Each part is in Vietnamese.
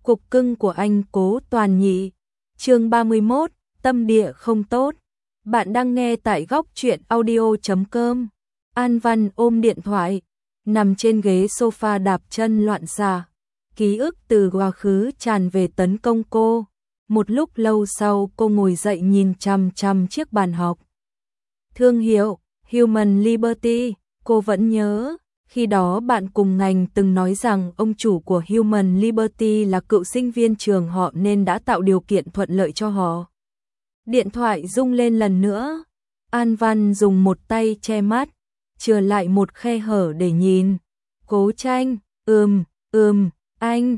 Cục cưng của anh Cố Toàn nhị. Chương 31, tâm địa không tốt. Bạn đang nghe tại góc truyện audio.com. An Văn ôm điện thoại, nằm trên ghế sofa đạp chân loạn xạ. Ký ức từ quá khứ tràn về tấn công cô. Một lúc lâu sau cô ngồi dậy nhìn chằm chằm chiếc bàn học. Thương hiệu Human Liberty, cô vẫn nhớ. Khi đó bạn cùng ngành từng nói rằng ông chủ của Human Liberty là cựu sinh viên trường họ nên đã tạo điều kiện thuận lợi cho họ. Điện thoại rung lên lần nữa. An Văn dùng một tay che mắt, chừa lại một khe hở để nhìn. Cố Tranh, anh,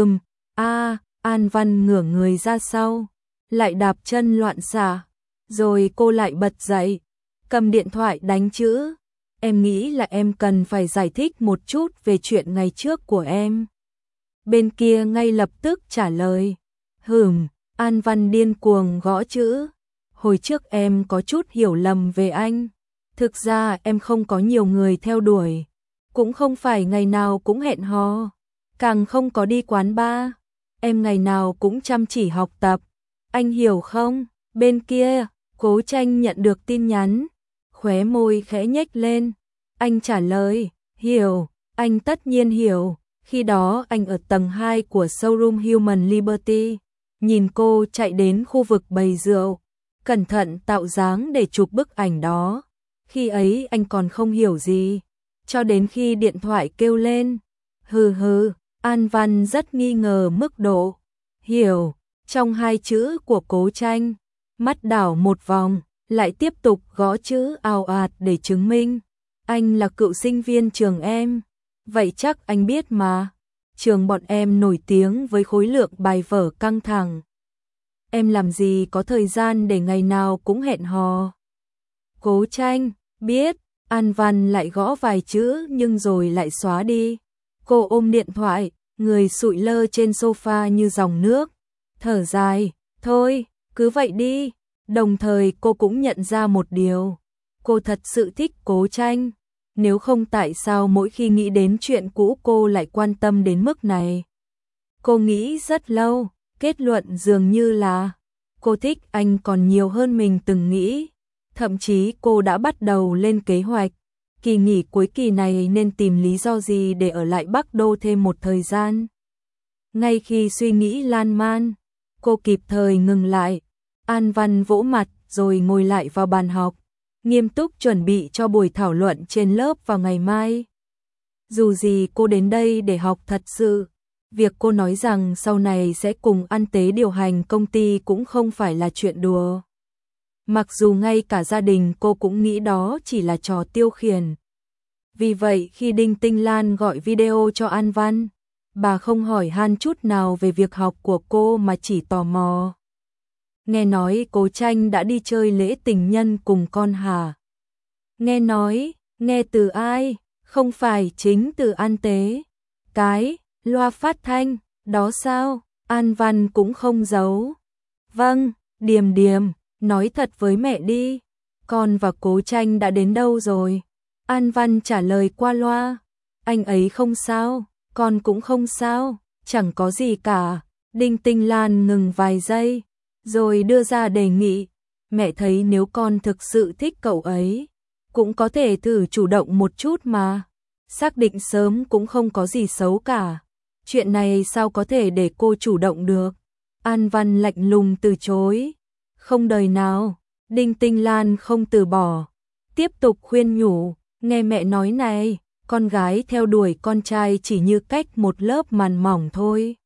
An Văn ngửa người ra sau, lại đạp chân loạn xạ. Rồi cô lại bật dậy, cầm điện thoại đánh chữ. Em nghĩ là em cần phải giải thích một chút về chuyện ngày trước của em. Bên kia ngay lập tức trả lời. An Văn điên cuồng gõ chữ. Hồi trước em có chút hiểu lầm về anh. Thực ra em không có nhiều người theo đuổi. Cũng không phải ngày nào cũng hẹn hò. Càng không có đi quán bar. Em ngày nào cũng chăm chỉ học tập. Anh hiểu không? Bên kia, Cố Tranh nhận được tin nhắn. Khóe môi khẽ nhếch lên. Anh trả lời, hiểu, anh tất nhiên hiểu. Khi đó anh ở tầng 2 của showroom Human Liberty. Nhìn cô chạy đến khu vực bày rượu, cẩn thận tạo dáng để chụp bức ảnh đó. Khi ấy anh còn không hiểu gì. Cho đến khi điện thoại kêu lên. An Văn rất nghi ngờ mức độ hiểu trong hai chữ của Cố Tranh. Mắt đảo một vòng, lại tiếp tục gõ chữ ào ạt để chứng minh. Anh là cựu sinh viên trường em. Vậy chắc anh biết mà. Trường bọn em nổi tiếng với khối lượng bài vở căng thẳng. Em làm gì có thời gian để ngày nào cũng hẹn hò. Cố Tranh, biết. An Văn lại gõ vài chữ nhưng rồi lại xóa đi. Cô ôm điện thoại, người sụi lơ trên sofa như dòng nước. Thở dài, thôi, cứ vậy đi. Đồng thời cô cũng nhận ra một điều. Cô thật sự thích Cố Tranh. Nếu không tại sao mỗi khi nghĩ đến chuyện cũ cô lại quan tâm đến mức này. Cô nghĩ rất lâu, kết luận dường như là cô thích anh còn nhiều hơn mình từng nghĩ. Thậm chí cô đã bắt đầu lên kế hoạch. Kỳ nghỉ cuối kỳ này nên tìm lý do gì để ở lại Bắc Đô thêm một thời gian. Ngay khi suy nghĩ lan man, cô kịp thời ngừng lại. An Văn vỗ mặt rồi ngồi lại vào bàn học, nghiêm túc chuẩn bị cho buổi thảo luận trên lớp vào ngày mai. Dù gì cô đến đây để học thật sự. Việc cô nói rằng sau này sẽ cùng ăn tế điều hành công ty cũng không phải là chuyện đùa. Mặc dù ngay cả gia đình cô cũng nghĩ đó chỉ là trò tiêu khiển. Vì vậy khi Đinh Tinh Lan gọi video cho An Văn, bà không hỏi han chút nào về việc học của cô mà chỉ tò mò. Nghe nói Cố Tranh đã đi chơi lễ tình nhân cùng con hả? Nghe nói, nghe từ ai? Không phải chính từ An Tế. Cái, loa phát thanh, đó sao? An Văn cũng không giấu. Vâng, Điềm, nói thật với mẹ đi. Con và Cố Tranh đã đến đâu rồi? An Văn trả lời qua loa. Anh ấy không sao, con cũng không sao, chẳng có gì cả. Đinh Tinh Lan ngừng vài giây, rồi đưa ra đề nghị. Mẹ thấy nếu con thực sự thích cậu ấy, cũng có thể thử chủ động một chút mà. Xác định sớm cũng không có gì xấu cả. Chuyện này sao có thể để cô chủ động được? An Văn lạnh lùng từ chối. Không đời nào. Đinh Tinh Lan không từ bỏ, tiếp tục khuyên nhủ. Nghe mẹ nói này, con gái theo đuổi con trai chỉ như cách một lớp màn mỏng thôi.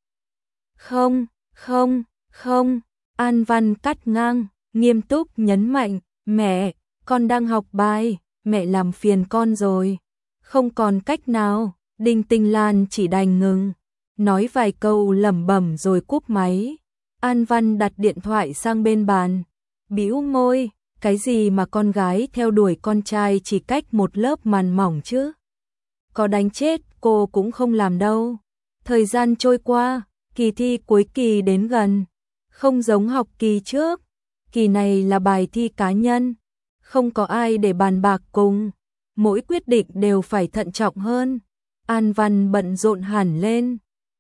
Không. An Văn cắt ngang, nghiêm túc nhấn mạnh. Mẹ, con đang học bài, mẹ làm phiền con rồi. Không còn cách nào. Đinh Tinh Lan chỉ đành ngừng, nói vài câu lẩm bẩm rồi cúp máy. An Văn đặt điện thoại sang bên bàn, bĩu môi. Cái gì mà con gái theo đuổi con trai chỉ cách một lớp màn mỏng chứ? Có đánh chết cô cũng không làm đâu. Thời gian trôi qua, kỳ thi cuối kỳ đến gần. Không giống học kỳ trước, kỳ này là bài thi cá nhân. Không có ai để bàn bạc cùng. Mỗi quyết định đều phải thận trọng hơn. An Văn bận rộn hẳn lên.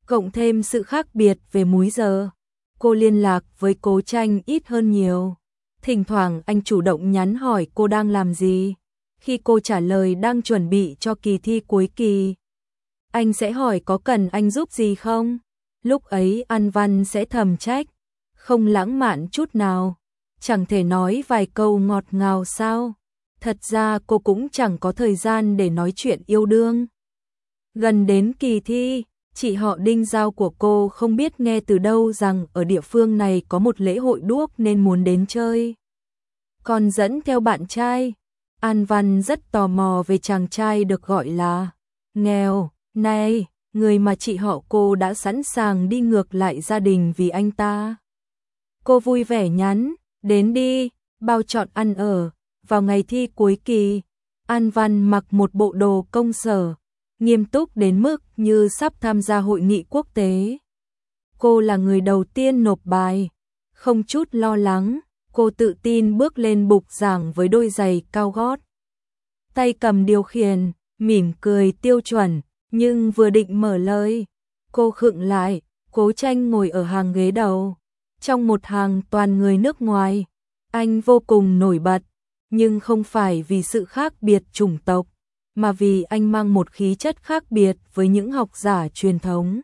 cộng thêm sự khác biệt về múi giờ. Cô liên lạc với Cố Tranh ít hơn nhiều. Thỉnh thoảng anh chủ động nhắn hỏi cô đang làm gì. Khi cô trả lời đang chuẩn bị cho kỳ thi cuối kỳ, anh sẽ hỏi có cần anh giúp gì không? Lúc ấy An Văn sẽ thầm trách, không lãng mạn chút nào, chẳng thể nói vài câu ngọt ngào sao? Thật ra cô cũng chẳng có thời gian để nói chuyện yêu đương. Gần đến kỳ thi, chị họ Đinh Giao của cô không biết nghe từ đâu rằng ở địa phương này có một lễ hội đuốc nên muốn đến chơi. Còn dẫn theo bạn trai. An Văn rất tò mò về chàng trai được gọi là Nghèo. Này, người mà chị họ cô đã sẵn sàng đi ngược lại gia đình vì anh ta. Cô vui vẻ nhắn, đến đi, bao trọn ăn ở. Vào ngày thi cuối kỳ, An Văn mặc một bộ đồ công sở, nghiêm túc đến mức như sắp tham gia hội nghị quốc tế. Cô là người đầu tiên nộp bài, không chút lo lắng, cô tự tin bước lên bục giảng với đôi giày cao gót. Tay cầm điều khiển, mỉm cười tiêu chuẩn, nhưng vừa định mở lời, cô khựng lại. Cố Tranh ngồi ở hàng ghế đầu, trong một hàng toàn người nước ngoài. Anh vô cùng nổi bật, nhưng không phải vì sự khác biệt chủng tộc, mà vì anh mang một khí chất khác biệt với những học giả truyền thống.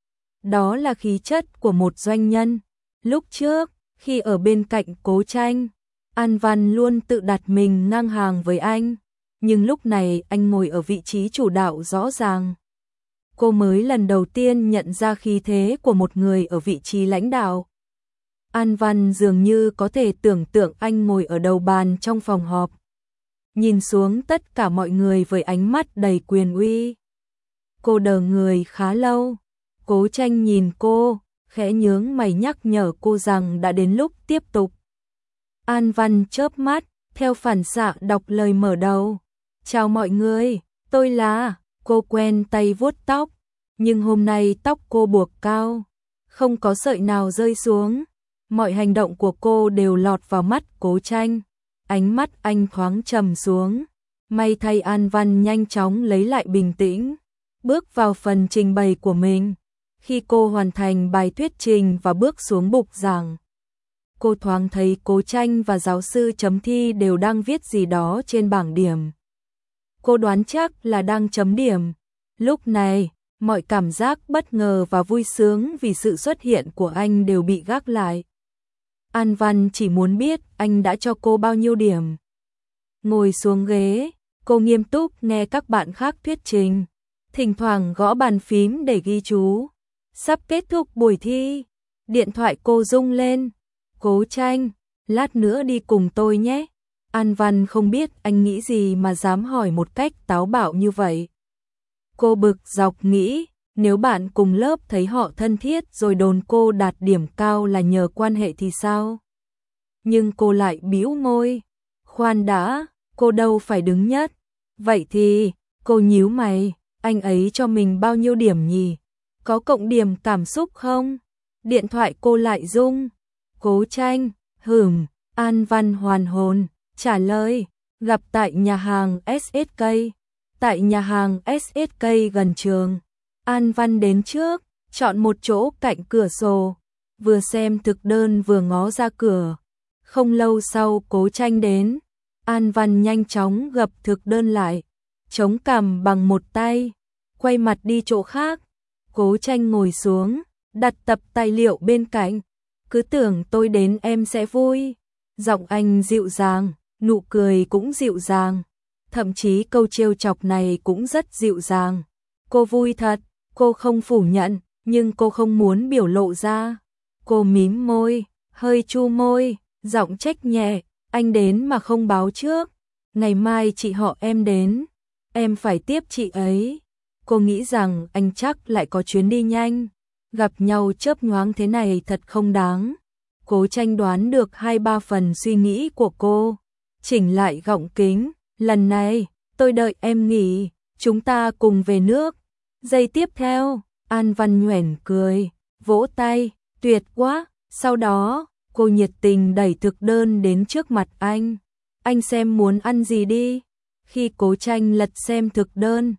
Đó là khí chất của một doanh nhân. Lúc trước, khi ở bên cạnh Cố Tranh, An Văn luôn tự đặt mình ngang hàng với anh, nhưng lúc này anh ngồi ở vị trí chủ đạo rõ ràng. Cô mới lần đầu tiên nhận ra khí thế của một người ở vị trí lãnh đạo. An Văn dường như có thể tưởng tượng anh ngồi ở đầu bàn trong phòng họp, nhìn xuống tất cả mọi người với ánh mắt đầy quyền uy. Cô đờ người khá lâu. Cố Tranh nhìn cô, khẽ nhướng mày nhắc nhở cô rằng đã đến lúc tiếp tục. An Văn chớp mắt, theo phản xạ đọc lời mở đầu. Chào mọi người, tôi là... Cô quen tay vuốt tóc, nhưng hôm nay tóc cô buộc cao, không có sợi nào rơi xuống. Mọi hành động của cô đều lọt vào mắt Cố Tranh. Ánh mắt anh thoáng trầm xuống. May thay An Văn nhanh chóng lấy lại bình tĩnh, bước vào phần trình bày của mình. Khi cô hoàn thành bài thuyết trình và bước xuống bục giảng, cô thoáng thấy Cố Tranh và giáo sư chấm thi đều đang viết gì đó trên bảng điểm. Cô đoán chắc là đang chấm điểm. Lúc này, mọi cảm giác bất ngờ và vui sướng vì sự xuất hiện của anh đều bị gác lại. An Văn chỉ muốn biết anh đã cho cô bao nhiêu điểm. Ngồi xuống ghế, cô nghiêm túc nghe các bạn khác thuyết trình, thỉnh thoảng gõ bàn phím để ghi chú. Sắp kết thúc buổi thi, điện thoại cô rung lên. Cố Tranh, lát nữa đi cùng tôi nhé. An Văn không biết anh nghĩ gì mà dám hỏi một cách táo bạo như vậy. Cô bực dọc nghĩ, nếu bạn cùng lớp thấy họ thân thiết rồi đồn cô đạt điểm cao là nhờ quan hệ thì sao? Nhưng cô lại bĩu môi. Khoan đã, cô đâu phải đứng nhất. Vậy thì, cô nhíu mày, anh ấy cho mình bao nhiêu điểm nhỉ? Có cộng điểm cảm xúc không? Điện thoại cô lại rung. Cố Tranh, An Văn hoàn hồn, trả lời, gặp tại nhà hàng SSK. Tại nhà hàng SSK gần trường. An Văn đến trước, chọn một chỗ cạnh cửa sổ, vừa xem thực đơn vừa ngó ra cửa. Không lâu sau Cố Tranh đến, An Văn nhanh chóng gập thực đơn lại, chống cằm bằng một tay, quay mặt đi chỗ khác. Cố Tranh ngồi xuống, đặt tập tài liệu bên cạnh. Cứ tưởng tôi đến em sẽ vui. Giọng anh dịu dàng, nụ cười cũng dịu dàng, thậm chí câu trêu chọc này cũng rất dịu dàng. Cô vui thật, cô không phủ nhận, nhưng cô không muốn biểu lộ ra. Cô mím môi, hơi chu môi, giọng trách nhẹ, anh đến mà không báo trước. Ngày mai chị họ em đến, em phải tiếp chị ấy. Cô nghĩ rằng anh chắc lại có chuyến đi nhanh, gặp nhau chớp nhoáng thế này thật không đáng. Cố Tranh đoán được 2-3 phần suy nghĩ của cô, chỉnh lại gọng kính. Lần này, tôi đợi em nghỉ, chúng ta cùng về nước. Giây tiếp theo, An Văn nhoẻn cười, vỗ tay, tuyệt quá. Sau đó, cô nhiệt tình đẩy thực đơn đến trước mặt anh. Anh xem muốn ăn gì đi. Khi Cố Tranh lật xem thực đơn,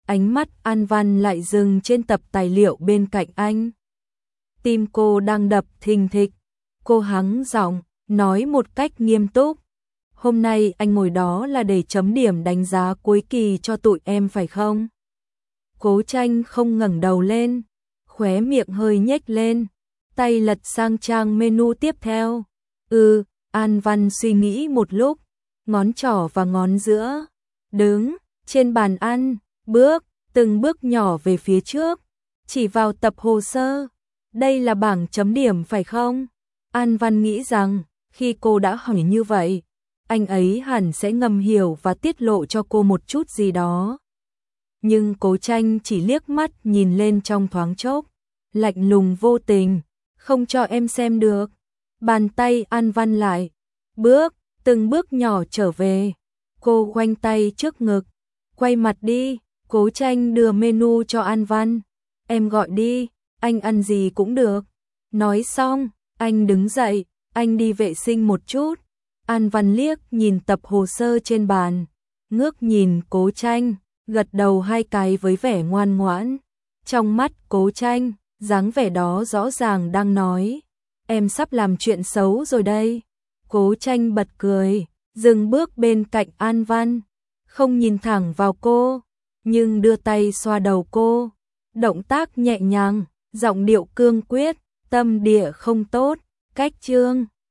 ánh mắt An Văn lại dừng trên tập tài liệu bên cạnh anh. Tim cô đang đập thình thịch, cô hắng giọng, nói một cách nghiêm túc. Hôm nay anh ngồi đó là để chấm điểm đánh giá cuối kỳ cho tụi em phải không? Cố Tranh không ngẩng đầu lên, khóe miệng hơi nhếch lên, tay lật sang trang menu tiếp theo. An Văn suy nghĩ một lúc, ngón trỏ và ngón giữa đứng trên bàn ăn, từng bước nhỏ về phía trước, chỉ vào tập hồ sơ. Đây là bảng chấm điểm phải không? An Văn nghĩ rằng, khi cô đã hỏi như vậy, anh ấy hẳn sẽ ngầm hiểu và tiết lộ cho cô một chút gì đó. Nhưng Cố Tranh chỉ liếc mắt nhìn lên trong thoáng chốc, lạnh lùng vô tình, không cho em xem được. Bàn tay An Văn lại, từng bước nhỏ trở về. Cô khoanh tay trước ngực, quay mặt đi. Cố Tranh đưa menu cho An Văn. Em gọi đi, anh ăn gì cũng được. Nói xong, anh đứng dậy, anh đi vệ sinh một chút. An Văn liếc nhìn tập hồ sơ trên bàn, ngước nhìn Cố Tranh, gật đầu 2 cái với vẻ ngoan ngoãn. Trong mắt Cố Tranh, dáng vẻ đó rõ ràng đang nói, em sắp làm chuyện xấu rồi đây. Cố Tranh bật cười, dừng bước bên cạnh An Văn, không nhìn thẳng vào cô, nhưng đưa tay xoa đầu cô, động tác nhẹ nhàng, giọng điệu cương quyết, tâm địa không tốt, cách chương